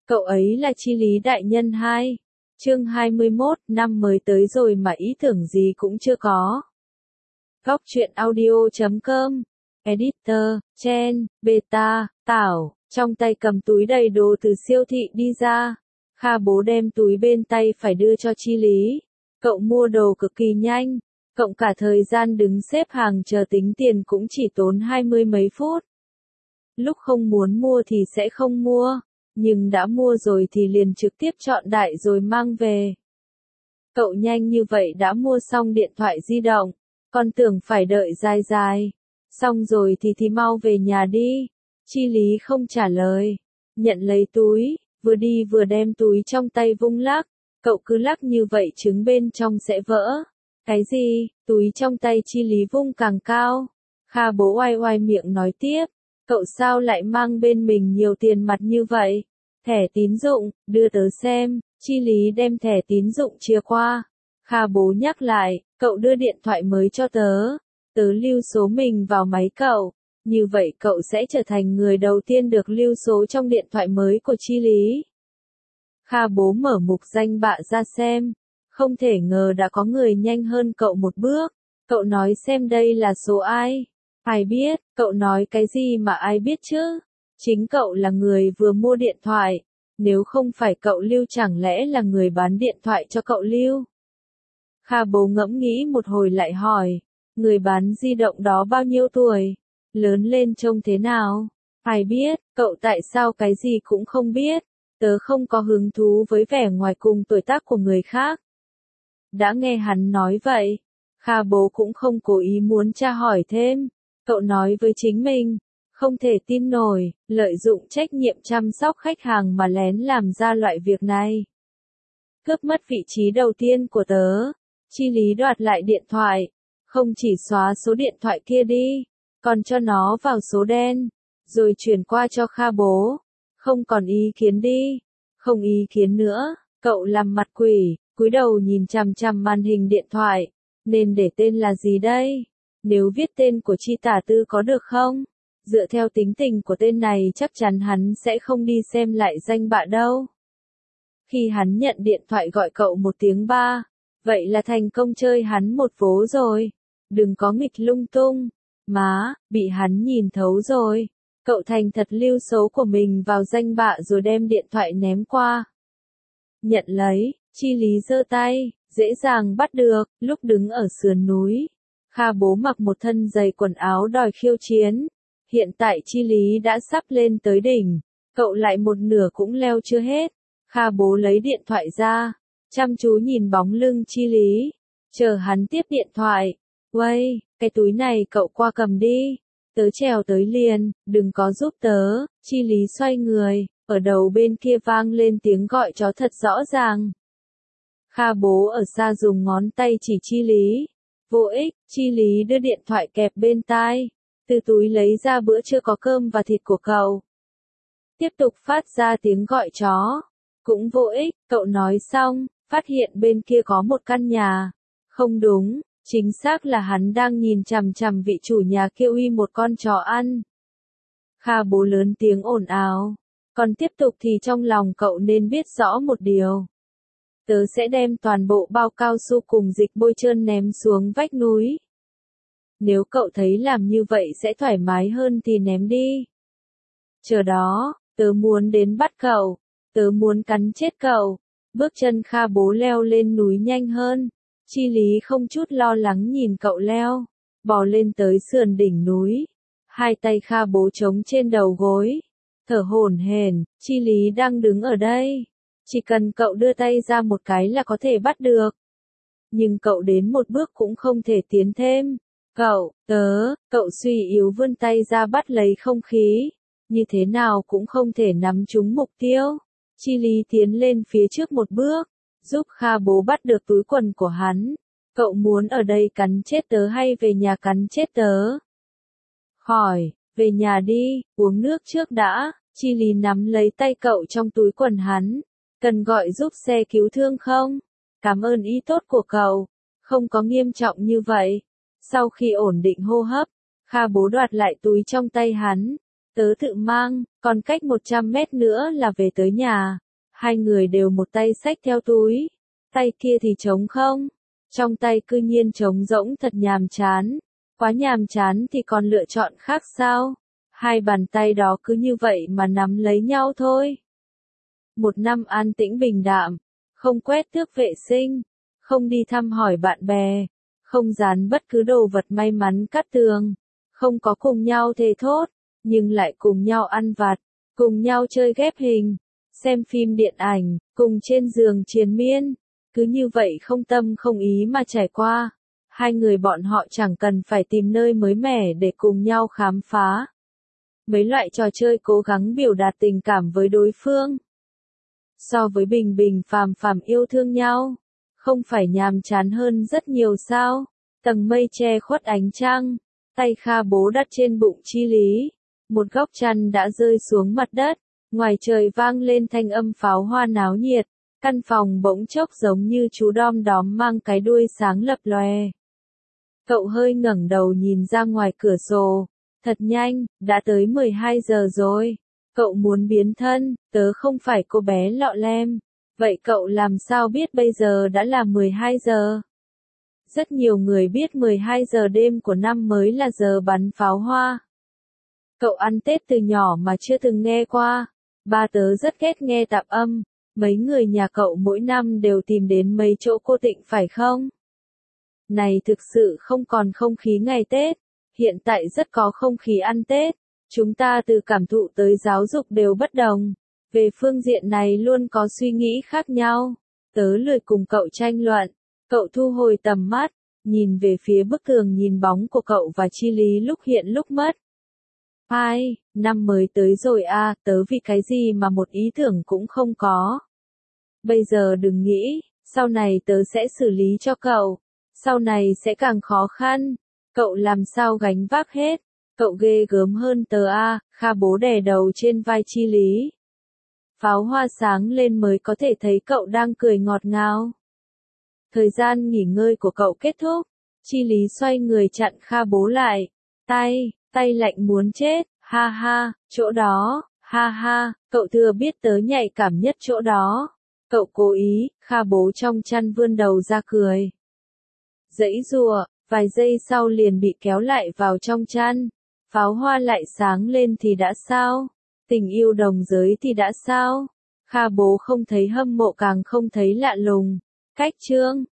Cậu ấy là Chi Lý đại nhân 2. Chương 21, năm mới tới rồi mà ý tưởng gì cũng chưa có. Góc truyện audio.com. Editor, Chen, Beta, Tảo, trong tay cầm túi đầy đồ từ siêu thị đi ra. Kha bố đem túi bên tay phải đưa cho Chi Lý. Cậu mua đồ cực kỳ nhanh. Cộng cả thời gian đứng xếp hàng chờ tính tiền cũng chỉ tốn 20 mấy phút. Lúc không muốn mua thì sẽ không mua. Nhưng đã mua rồi thì liền trực tiếp chọn đại rồi mang về. Cậu nhanh như vậy đã mua xong điện thoại di động, còn tưởng phải đợi dài dài. Xong rồi thì mau về nhà đi. Chi Lý không trả lời. Nhận lấy túi, vừa đi vừa đem túi trong tay vung lắc. Cậu cứ lắc như vậy trứng bên trong sẽ vỡ. Cái gì? Túi trong tay Chi Lý vung càng cao. Kha bố oai oai miệng nói tiếp. Cậu sao lại mang bên mình nhiều tiền mặt như vậy? Thẻ tín dụng, đưa tớ xem. Chi Lý đem thẻ tín dụng chia qua. Kha bố nhắc lại, cậu đưa điện thoại mới cho tớ. Tớ lưu số mình vào máy cậu. Như vậy cậu sẽ trở thành người đầu tiên được lưu số trong điện thoại mới của Chi Lý. Kha bố mở mục danh bạ ra xem. Không thể ngờ đã có người nhanh hơn cậu một bước. Cậu nói xem đây là số ai? Ai biết, cậu nói cái gì mà ai biết chứ? Chính cậu là người vừa mua điện thoại. Nếu không phải cậu lưu chẳng lẽ là người bán điện thoại cho cậu lưu? Kha bố ngẫm nghĩ một hồi lại hỏi. Người bán di động đó bao nhiêu tuổi? Lớn lên trông thế nào? Ai biết, cậu tại sao cái gì cũng không biết? Tớ không có hứng thú với vẻ ngoài cùng tuổi tác của người khác. Đã nghe hắn nói vậy, Kha bố cũng không cố ý muốn tra hỏi thêm. Cậu nói với chính mình, không thể tin nổi, lợi dụng trách nhiệm chăm sóc khách hàng mà lén làm ra loại việc này. Cướp mất vị trí đầu tiên của tớ. Chi Lý đoạt lại điện thoại. Không chỉ xóa số điện thoại kia đi, còn cho nó vào số đen, rồi chuyển qua cho Kha bố. Không còn ý kiến đi. Không ý kiến nữa. Cậu làm mặt quỷ, cúi đầu nhìn chằm chằm màn hình điện thoại. Nên để tên là gì đây? Nếu viết tên của Chi Tả Tư có được không? Dựa theo tính tình của tên này chắc chắn hắn sẽ không đi xem lại danh bạ đâu. Khi hắn nhận điện thoại gọi cậu một tiếng ba, vậy là thành công chơi hắn một vố rồi. Đừng có nghịch lung tung. Má, bị hắn nhìn thấu rồi. Cậu thành thật lưu số của mình vào danh bạ rồi đem điện thoại ném qua. Nhận lấy, Chi Lý giơ tay, dễ dàng bắt được, lúc đứng ở sườn núi. Kha bố mặc một thân giày quần áo đòi khiêu chiến. Hiện tại Chi Lý đã sắp lên tới đỉnh, cậu lại một nửa cũng leo chưa hết. Kha bố lấy điện thoại ra, chăm chú nhìn bóng lưng Chi Lý, chờ hắn tiếp điện thoại. Uây, cái túi này cậu qua cầm đi, tớ trèo tới liền, đừng có giúp tớ. Chi Lý xoay người, ở đầu bên kia vang lên tiếng gọi chó thật rõ ràng. Kha bố ở xa dùng ngón tay chỉ Chi Lý. Vô ích, Chi Lý đưa điện thoại kẹp bên tai, từ túi lấy ra bữa trưa có cơm và thịt của cậu. Tiếp tục phát ra tiếng gọi chó. Cũng vô ích, cậu nói xong, phát hiện bên kia có một căn nhà. Không đúng, chính xác là hắn đang nhìn chằm chằm vị chủ nhà kia uy một con chó ăn. Kha bố lớn tiếng ồn ào. Còn tiếp tục thì trong lòng cậu nên biết rõ một điều. Tớ sẽ đem toàn bộ bao cao su cùng dịch bôi trơn ném xuống vách núi. Nếu cậu thấy làm như vậy sẽ thoải mái hơn thì ném đi. Chờ đó, tớ muốn đến bắt cậu. Tớ muốn cắn chết cậu. Bước chân Kha bố leo lên núi nhanh hơn. Chi Lý không chút lo lắng nhìn cậu leo. Bò lên tới sườn đỉnh núi. Hai tay Kha bố trống trên đầu gối. Thở hổn hển. Chi Lý đang đứng ở đây. Chỉ cần cậu đưa tay ra một cái là có thể bắt được. Nhưng cậu đến một bước cũng không thể tiến thêm. Cậu suy yếu vươn tay ra bắt lấy không khí. Như thế nào cũng không thể nắm trúng mục tiêu. Chi Lý tiến lên phía trước một bước, giúp Kha bố bắt được túi quần của hắn. Cậu muốn ở đây cắn chết tớ hay về nhà cắn chết tớ? Hỏi, về nhà đi, uống nước trước đã. Chi Lý nắm lấy tay cậu trong túi quần hắn. Cần gọi giúp xe cứu thương không? Cảm ơn ý tốt của cậu. Không có nghiêm trọng như vậy. Sau khi ổn định hô hấp, Kha bố đoạt lại túi trong tay hắn. tớ tự mang, còn cách 100 mét nữa là về tới nhà. Hai người đều một tay xách theo túi, tay kia thì trống không. Trong tay cư nhiên trống rỗng thật nhàm chán. Quá nhàm chán thì còn lựa chọn khác sao? Hai bàn tay đó cứ như vậy mà nắm lấy nhau thôi. Một năm an tĩnh bình đạm, không quét tước vệ sinh, không đi thăm hỏi bạn bè, không dán bất cứ đồ vật may mắn cắt tường, không có cùng nhau thề thốt, nhưng lại cùng nhau ăn vặt, cùng nhau chơi ghép hình, xem phim điện ảnh, cùng trên giường triền miên, cứ như vậy không tâm không ý mà trải qua. Hai người bọn họ chẳng cần phải tìm nơi mới mẻ để cùng nhau khám phá mấy loại trò chơi cố gắng biểu đạt tình cảm với đối phương. So với bình bình phàm phàm yêu thương nhau, không phải nhàm chán hơn rất nhiều sao? Tầng mây che khuất ánh trăng, tay Kha bố đặt trên bụng Chi Lý, một góc chăn đã rơi xuống mặt đất, ngoài trời vang lên thanh âm pháo hoa náo nhiệt, căn phòng bỗng chốc giống như chú đom đóm mang cái đuôi sáng lập lòe. Cậu hơi ngẩng đầu nhìn ra ngoài cửa sổ, thật nhanh, đã tới 12 giờ rồi. Cậu muốn biến thân, tớ không phải cô bé lọ lem. Vậy cậu làm sao biết bây giờ đã là 12 giờ? Rất nhiều người biết 12 giờ đêm của năm mới là giờ bắn pháo hoa. Cậu ăn Tết từ nhỏ mà chưa từng nghe qua. Ba tớ rất ghét nghe tạp âm. Mấy người nhà cậu mỗi năm đều tìm đến mấy chỗ cô tịnh phải không? Này thực sự không còn không khí ngày Tết. Hiện tại rất có không khí ăn Tết. Chúng ta từ cảm thụ tới giáo dục đều bất đồng. Về phương diện này luôn có suy nghĩ khác nhau. Tớ lười cùng cậu tranh luận. Cậu thu hồi tầm mắt, nhìn về phía bức tường nhìn bóng của cậu và Chi Lý lúc hiện lúc mất. Ai, năm mới tới rồi à, tớ vì cái gì mà một ý tưởng cũng không có. Bây giờ đừng nghĩ, sau này tớ sẽ xử lý cho cậu. Sau này sẽ càng khó khăn. Cậu làm sao gánh vác hết. Cậu ghê gớm hơn tớ à, Kha bố đè đầu trên vai Chi Lý. Pháo hoa sáng lên mới có thể thấy cậu đang cười ngọt ngào. Thời gian nghỉ ngơi của cậu kết thúc. Chi Lý xoay người chặn Kha bố lại. Tay lạnh muốn chết, ha ha, chỗ đó, ha ha, cậu thừa biết tớ nhạy cảm nhất chỗ đó. Cậu cố ý, Kha bố trong chăn vươn đầu ra cười. Giãy giụa, vài giây sau liền bị kéo lại vào trong chăn. Pháo hoa lại sáng lên thì đã sao? Tình yêu đồng giới thì đã sao? Kha bố không thấy hâm mộ càng không thấy lạ lùng. Cách chương